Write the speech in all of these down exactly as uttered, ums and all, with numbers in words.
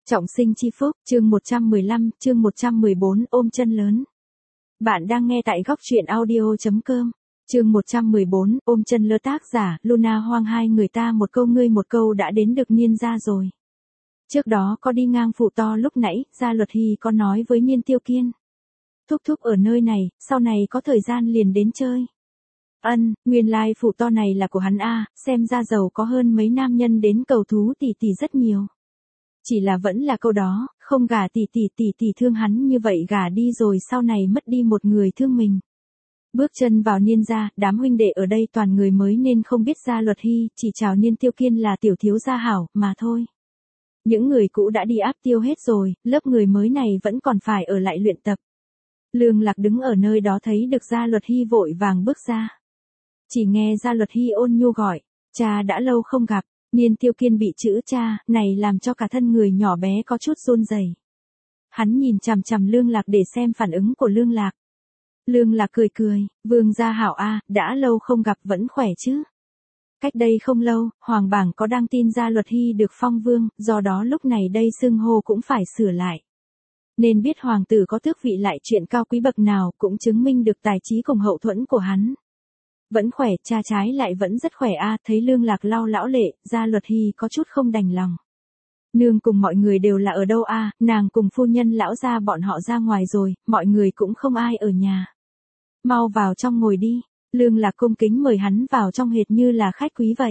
Trọng sinh chi phúc, chương một trăm mười lăm, chương một trăm mười bốn, ôm chân lớn. Bạn đang nghe tại góc truyện audio chấm com. Chương một trăm mười bốn, ôm chân lớn, tác giả, Luna Hoang. Hai người ta một câu ngươi một câu đã đến được Niên gia rồi. Trước đó có đi ngang phủ to lúc nãy, Gia Luật Hy có nói với Niên Tiêu Kiên. Thúc thúc ở nơi này, sau này có thời gian liền đến chơi. Ân, nguyên lai phủ to này là của hắn a, xem ra giàu có hơn mấy nam nhân đến cầu thú tỷ tỷ rất nhiều. Chỉ là vẫn là câu đó, không gả tỷ tỷ tỷ tỷ thương hắn như vậy gả đi rồi sau này mất đi một người thương mình. Bước chân vào Niên gia, đám huynh đệ ở đây toàn người mới nên không biết Gia Luật Hy, chỉ chào Niên Tiêu Kiên là tiểu thiếu gia hảo, mà thôi. Những người cũ đã đi áp tiêu hết rồi, lớp người mới này vẫn còn phải ở lại luyện tập. Lương Lạc đứng ở nơi đó thấy được Gia Luật Hy vội vàng bước ra. Chỉ nghe Gia Luật Hy ôn nhu gọi, cha đã lâu không gặp. Niên Tiêu Kiên bị chữ cha này làm cho cả thân người nhỏ bé có chút run rẩy. Hắn nhìn chằm chằm Lương Lạc để xem phản ứng của Lương Lạc. Lương Lạc cười cười, vương gia hảo a, đã lâu không gặp vẫn khỏe chứ. Cách đây không lâu, Hoàng bảng có đăng tin Gia Luật Hy được phong vương, do đó lúc này đây xưng hô cũng phải sửa lại. Nên biết hoàng tử có tước vị lại chuyện cao quý bậc nào cũng chứng minh được tài trí cùng hậu thuẫn của hắn. Vẫn khỏe, cha trái lại vẫn rất khỏe a, thấy Lương Lạc lau lão lệ, Gia Luật Hy có chút không đành lòng. Nương cùng mọi người đều là ở đâu a, nàng cùng phu nhân lão gia bọn họ ra ngoài rồi, mọi người cũng không ai ở nhà. Mau vào trong ngồi đi, Lương Lạc cung kính mời hắn vào trong hệt như là khách quý vậy.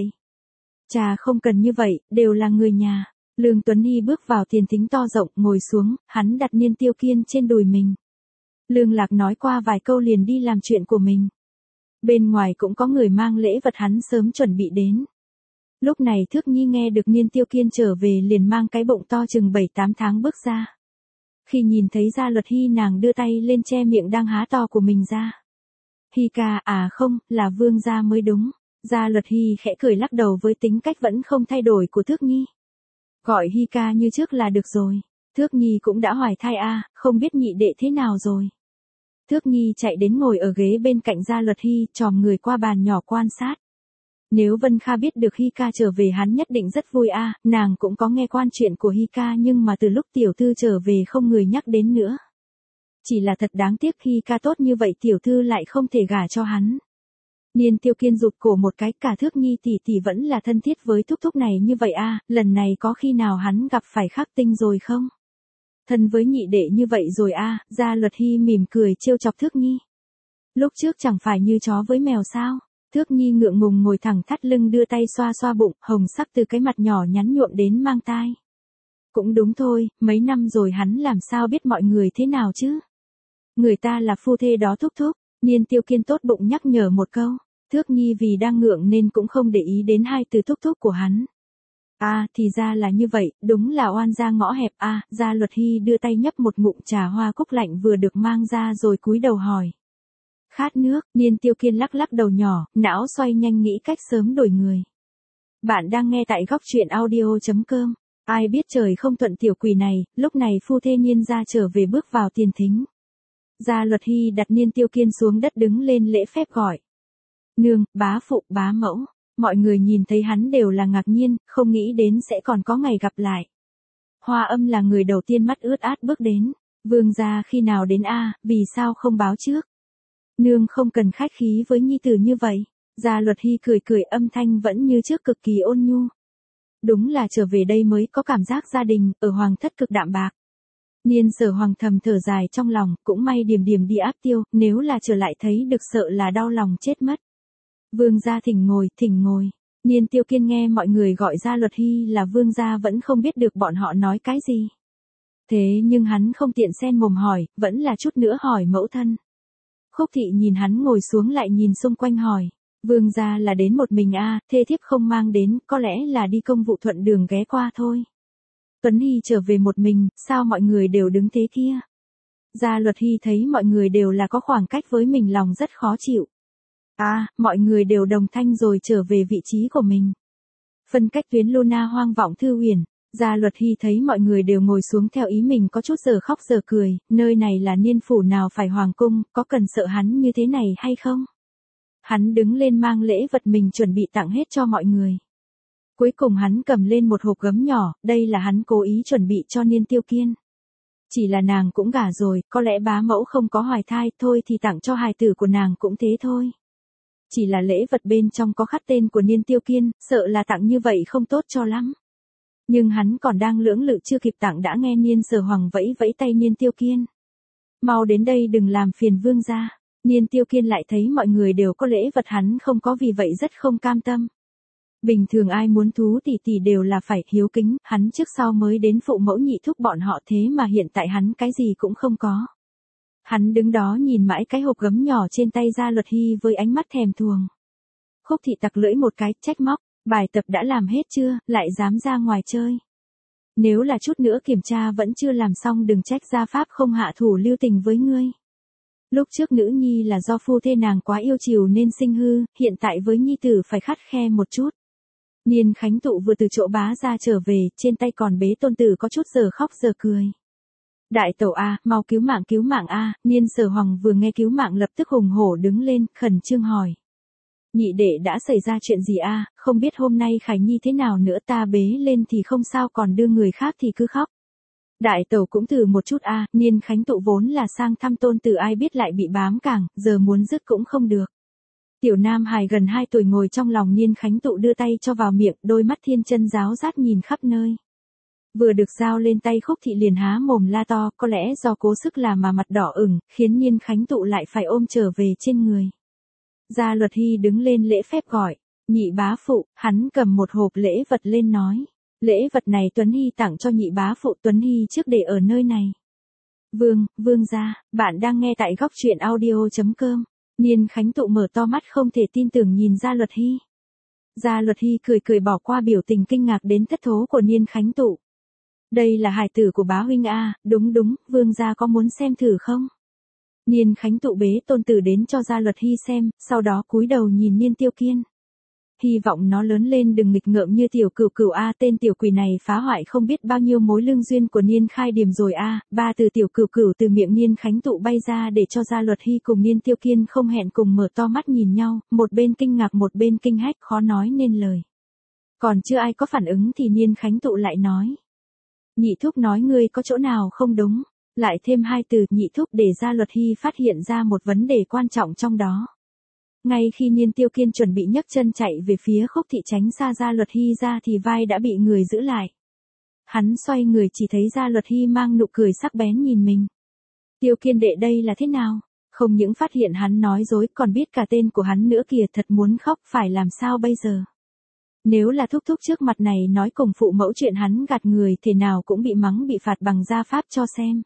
Cha không cần như vậy, đều là người nhà. Lương Tuấn Hy bước vào tiền thính to rộng, ngồi xuống, hắn đặt Niên Tiêu Kiên trên đùi mình. Lương Lạc nói qua vài câu liền đi làm chuyện của mình. Bên ngoài cũng có người mang lễ vật hắn sớm chuẩn bị đến. Lúc này Thước Nhi nghe được Niên Tiêu Kiên trở về liền mang cái bụng to chừng bảy tám tháng bước ra. Khi nhìn thấy Gia Luật Hy nàng đưa tay lên che miệng đang há to của mình ra. Hy ca, à không, là vương gia mới đúng. Gia Luật Hy khẽ cười lắc đầu với tính cách vẫn không thay đổi của Thước Nhi. Gọi Hy ca như trước là được rồi. Thước Nhi cũng đã hoài thai a, không biết nhị đệ thế nào rồi. Thước Nhi chạy đến ngồi ở ghế bên cạnh Gia Luật Hy, chòm người qua bàn nhỏ quan sát. Nếu Vân Kha biết được Hy ca trở về hắn nhất định rất vui a, nàng cũng có nghe quan chuyện của Hy ca nhưng mà từ lúc tiểu thư trở về không người nhắc đến nữa. Chỉ là thật đáng tiếc Hy ca tốt như vậy tiểu thư lại không thể gả cho hắn. Niên Tiêu Kiên rụt cổ một cái, cả Thước Nhi tỷ tỷ vẫn là thân thiết với thúc thúc này như vậy a, lần này có khi nào hắn gặp phải Khắc Tinh rồi không? Thân với nhị đệ như vậy rồi a, Gia Luật Hy mỉm cười trêu chọc Thước Nhi. Lúc trước chẳng phải như chó với mèo sao? Thước Nhi ngượng ngùng ngồi thẳng thắt lưng đưa tay xoa xoa bụng, hồng sắc từ cái mặt nhỏ nhắn nhuộm đến mang tai. Cũng đúng thôi, mấy năm rồi hắn làm sao biết mọi người thế nào chứ? Người ta là phu thê đó thúc thúc. Niên Tiêu Kiên tốt bụng nhắc nhở một câu. Thước Nhi vì đang ngượng nên cũng không để ý đến hai từ thúc thúc của hắn. À, thì ra là như vậy, đúng là oan gia ngõ hẹp a. À, Gia Luật Hy đưa tay nhấp một ngụm trà hoa cúc lạnh vừa được mang ra rồi cúi đầu hỏi. Khát nước, Niên Tiêu Kiên lắc lắc đầu nhỏ, não xoay nhanh nghĩ cách sớm đổi người. Bạn đang nghe tại góc truyện audio chấm com. Ai biết trời không thuận tiểu quỷ này, lúc này phu thê Niên gia trở về bước vào tiền thính. Gia Luật Hy đặt Niên Tiêu Kiên xuống đất đứng lên lễ phép gọi. Nương, bá phụ, bá mẫu. Mọi người nhìn thấy hắn đều là ngạc nhiên, không nghĩ đến sẽ còn có ngày gặp lại. Hoa Âm là người đầu tiên mắt ướt át bước đến. Vương gia khi nào đến a, vì sao không báo trước? Nương không cần khách khí với nhi tử như vậy. Gia Luật Hy cười cười, âm thanh vẫn như trước cực kỳ ôn nhu. Đúng là trở về đây mới có cảm giác gia đình, ở hoàng thất cực đạm bạc. Niên Sở Hoàng thầm thở dài trong lòng, cũng may Điềm Điềm đi áp tiêu, nếu là trở lại thấy được sợ là đau lòng chết mất. Vương gia thỉnh ngồi, thỉnh ngồi. Niên Tiêu Kiên nghe mọi người gọi Gia Luật Hy là vương gia vẫn không biết được bọn họ nói cái gì. Thế nhưng hắn không tiện xen mồm hỏi, vẫn là chút nữa hỏi mẫu thân. Khúc Thị nhìn hắn ngồi xuống lại nhìn xung quanh hỏi. Vương gia là đến một mình a, à, thê thiếp không mang đến, có lẽ là đi công vụ thuận đường ghé qua thôi. Tuấn Hy trở về một mình, sao mọi người đều đứng thế kia? Gia Luật Hy thấy mọi người đều là có khoảng cách với mình lòng rất khó chịu. À, mọi người đều đồng thanh rồi trở về vị trí của mình. Phân cách tuyến Luna Hoang vọng Thư Uyển, Gia Luật Hy thấy mọi người đều ngồi xuống theo ý mình có chút giờ khóc giờ cười, nơi này là niên phủ nào phải hoàng cung, có cần sợ hắn như thế này hay không? Hắn đứng lên mang lễ vật mình chuẩn bị tặng hết cho mọi người. Cuối cùng hắn cầm lên một hộp gấm nhỏ, đây là hắn cố ý chuẩn bị cho Niên Tiêu Kiên. Chỉ là nàng cũng gả rồi, có lẽ bá mẫu không có hoài thai, thôi thì tặng cho hài tử của nàng cũng thế thôi. Chỉ là lễ vật bên trong có khắc tên của Niên Tiêu Kiên, sợ là tặng như vậy không tốt cho lắm. Nhưng hắn còn đang lưỡng lự chưa kịp tặng đã nghe Niên Sở Hoàng vẫy vẫy tay Niên Tiêu Kiên. Mau đến đây đừng làm phiền vương gia. Niên Tiêu Kiên lại thấy mọi người đều có lễ vật hắn không có vì vậy rất không cam tâm. Bình thường ai muốn thú tỷ tỷ đều là phải hiếu kính, hắn trước sau mới đến phụ mẫu nhị thúc bọn họ thế mà hiện tại hắn cái gì cũng không có. Hắn đứng đó nhìn mãi cái hộp gấm nhỏ trên tay Gia Luật Hy với ánh mắt thèm thuồng. Khúc thị tặc lưỡi một cái, trách móc, bài tập đã làm hết chưa, lại dám ra ngoài chơi. Nếu là chút nữa kiểm tra vẫn chưa làm xong đừng trách gia pháp không hạ thủ lưu tình với ngươi. Lúc trước nữ nhi là do phu thê nàng quá yêu chiều nên sinh hư, hiện tại với nhi tử phải khắt khe một chút. Niên Khánh Tụ vừa từ chỗ bá ra trở về, trên tay còn bế tôn tử có chút giờ khóc giờ cười. Đại tẩu a, mau cứu mạng cứu mạng a, Niên Sở Hoàng vừa nghe cứu mạng lập tức hùng hổ đứng lên, khẩn trương hỏi. Nhị đệ đã xảy ra chuyện gì a, không biết hôm nay Khải Nhi thế nào nữa, ta bế lên thì không sao còn đưa người khác thì cứ khóc. Đại tẩu cũng từ một chút a, Niên Khánh Tụ vốn là sang thăm tôn tử ai biết lại bị bám cẳng, giờ muốn dứt cũng không được. Tiểu Nam Hài gần hai tuổi ngồi trong lòng Niên Khánh Tụ đưa tay cho vào miệng, đôi mắt thiên chân giáo rát nhìn khắp nơi. Vừa được giao lên tay Khúc thị liền há mồm la to, có lẽ do cố sức làm mà mặt đỏ ửng, khiến Niên Khánh Tụ lại phải ôm trở về trên người. Gia Luật Hy đứng lên lễ phép gọi, nhị bá phụ, hắn cầm một hộp lễ vật lên nói. Lễ vật này Tuấn Hy tặng cho nhị bá phụ, Tuấn Hy trước để ở nơi này. Vương, vương gia, bạn đang nghe tại góc truyện audio.com. Niên Khánh Tụ mở to mắt không thể tin tưởng nhìn Gia Luật Hy. Gia Luật Hy cười cười bỏ qua biểu tình kinh ngạc đến thất thố của Niên Khánh Tụ. Đây là hài tử của bá huynh a, đúng đúng, vương gia có muốn xem thử không? Niên Khánh Tụ bế tôn tử đến cho Gia Luật Hy xem, sau đó cúi đầu nhìn Niên Tiêu Kiên. Hy vọng nó lớn lên đừng nghịch ngợm như tiểu cửu cửu a, tên tiểu quỷ này phá hoại không biết bao nhiêu mối lương duyên của Niên Khai Điềm rồi a. Ba từ tiểu cửu cửu từ miệng Niên Khánh Tụ bay ra để cho Gia Luật Hy cùng Niên Tiêu Kiên không hẹn cùng mở to mắt nhìn nhau, một bên kinh ngạc một bên kinh hách khó nói nên lời. Còn chưa ai có phản ứng thì Niên Khánh Tụ lại nói. Nhị thúc nói ngươi có chỗ nào không đúng, lại thêm hai từ nhị thúc để Gia Luật Hy phát hiện ra một vấn đề quan trọng trong đó. Ngay khi Niên Tiêu Kiên chuẩn bị nhấc chân chạy về phía Khúc thị tránh xa Gia Luật Hy ra thì vai đã bị người giữ lại. Hắn xoay người chỉ thấy Gia Luật Hy mang nụ cười sắc bén nhìn mình. Tiêu Kiên đệ đây là thế nào? Không những phát hiện hắn nói dối còn biết cả tên của hắn nữa kìa, thật muốn khóc, phải làm sao bây giờ? Nếu là thúc thúc trước mặt này nói cùng phụ mẫu chuyện hắn gạt người thế nào cũng bị mắng bị phạt bằng gia pháp cho xem.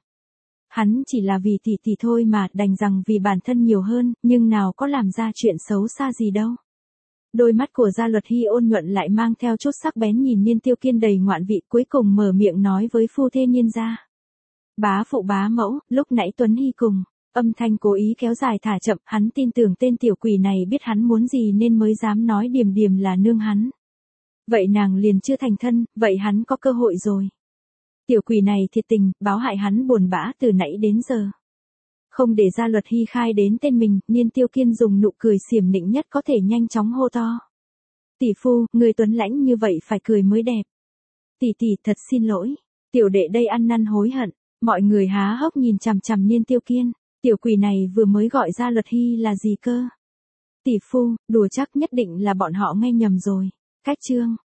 Hắn chỉ là vì tỷ tỷ thôi mà, đành rằng vì bản thân nhiều hơn, nhưng nào có làm ra chuyện xấu xa gì đâu. Đôi mắt của Gia Luật Hy ôn nhuận lại mang theo chút sắc bén nhìn Niên Tiêu Kiên đầy ngoạn vị, cuối cùng mở miệng nói với phu thê Niên gia. Bá phụ bá mẫu, lúc nãy Tuấn Hy cùng, âm thanh cố ý kéo dài thả chậm, hắn tin tưởng tên tiểu quỷ này biết hắn muốn gì nên mới dám nói Điềm Điềm là nương hắn. Vậy nàng liền chưa thành thân, vậy hắn có cơ hội rồi. Tiểu quỷ này thiệt tình, báo hại hắn buồn bã từ nãy đến giờ. Không để Gia Luật Hy khai đến tên mình, Niên Tiêu Kiên dùng nụ cười xiểm nịnh nhất có thể nhanh chóng hô to. Tỷ phu, người tuấn lãnh như vậy phải cười mới đẹp. Tỷ tỷ thật xin lỗi, tiểu đệ đây ăn năn hối hận. Mọi người há hốc nhìn chằm chằm Niên Tiêu Kiên, tiểu quỷ này vừa mới gọi Gia Luật Hy là gì cơ? Tỷ phu, đùa chắc nhất định là bọn họ nghe nhầm rồi. Cách chương